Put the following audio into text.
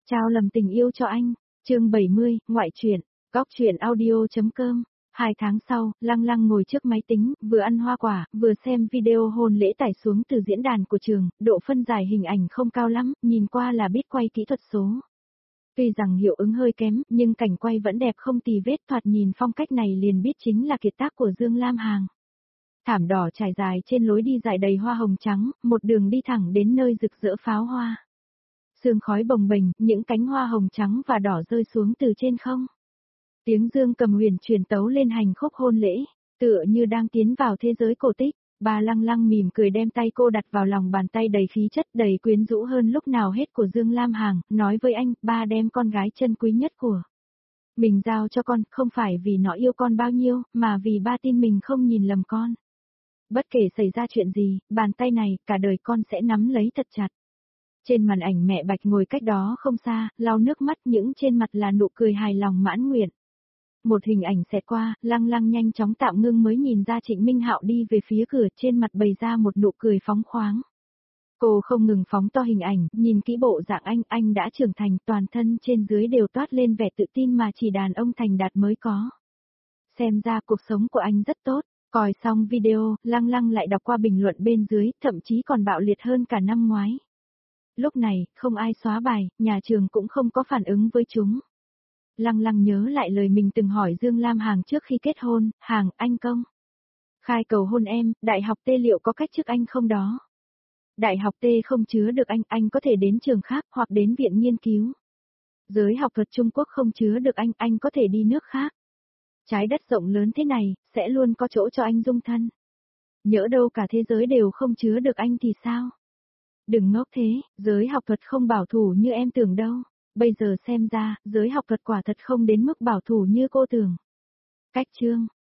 Trao lầm tình yêu cho anh. Chương 70, ngoại truyện. Góc truyện audio.com. 2 tháng sau, Lăng Lăng ngồi trước máy tính, vừa ăn hoa quả, vừa xem video hôn lễ tải xuống từ diễn đàn của trường, độ phân giải hình ảnh không cao lắm, nhìn qua là biết quay kỹ thuật số. Tuy rằng hiệu ứng hơi kém, nhưng cảnh quay vẫn đẹp không tì vết, thoạt nhìn phong cách này liền biết chính là kiệt tác của Dương Lam Hằng. Thảm đỏ trải dài trên lối đi dài đầy hoa hồng trắng, một đường đi thẳng đến nơi rực rỡ pháo hoa. Sương khói bồng bềnh, những cánh hoa hồng trắng và đỏ rơi xuống từ trên không. Tiếng dương cầm huyền truyền tấu lên hành khúc hôn lễ, tựa như đang tiến vào thế giới cổ tích. Bà Lăng Lăng mỉm cười đem tay cô đặt vào lòng bàn tay đầy khí chất đầy quyến rũ hơn lúc nào hết của Dương Lam Hằng, nói với anh, ba đem con gái chân quý nhất của mình giao cho con, không phải vì nó yêu con bao nhiêu, mà vì ba tin mình không nhìn lầm con. Bất kể xảy ra chuyện gì, bàn tay này, cả đời con sẽ nắm lấy thật chặt. Trên màn ảnh mẹ Bạch ngồi cách đó không xa, lau nước mắt, những trên mặt là nụ cười hài lòng mãn nguyện. Một hình ảnh xẹt qua, Lăng Lăng nhanh chóng tạm ngưng mới nhìn ra Trịnh Minh Hạo đi về phía cửa, trên mặt bày ra một nụ cười phóng khoáng. Cô không ngừng phóng to hình ảnh, nhìn kỹ bộ dạng anh đã trưởng thành, toàn thân trên dưới đều toát lên vẻ tự tin mà chỉ đàn ông thành đạt mới có. Xem ra cuộc sống của anh rất tốt. Coi xong video, Lăng Lăng lại đọc qua bình luận bên dưới, thậm chí còn bạo liệt hơn cả năm ngoái. Lúc này, không ai xóa bài, nhà trường cũng không có phản ứng với chúng. Lăng Lăng nhớ lại lời mình từng hỏi Dương Lam Hằng trước khi kết hôn, Hằng, anh công. Khai cầu hôn em, đại học T liệu có cách chức anh không đó? Đại học T không chứa được anh có thể đến trường khác hoặc đến viện nghiên cứu. Giới học thuật Trung Quốc không chứa được anh có thể đi nước khác. Trái đất rộng lớn thế này, sẽ luôn có chỗ cho anh dung thân. Nhỡ đâu cả thế giới đều không chứa được anh thì sao? Đừng ngốc thế, giới học thuật không bảo thủ như em tưởng đâu. Bây giờ xem ra, giới học thuật quả thật không đến mức bảo thủ như cô tưởng. Cách chương.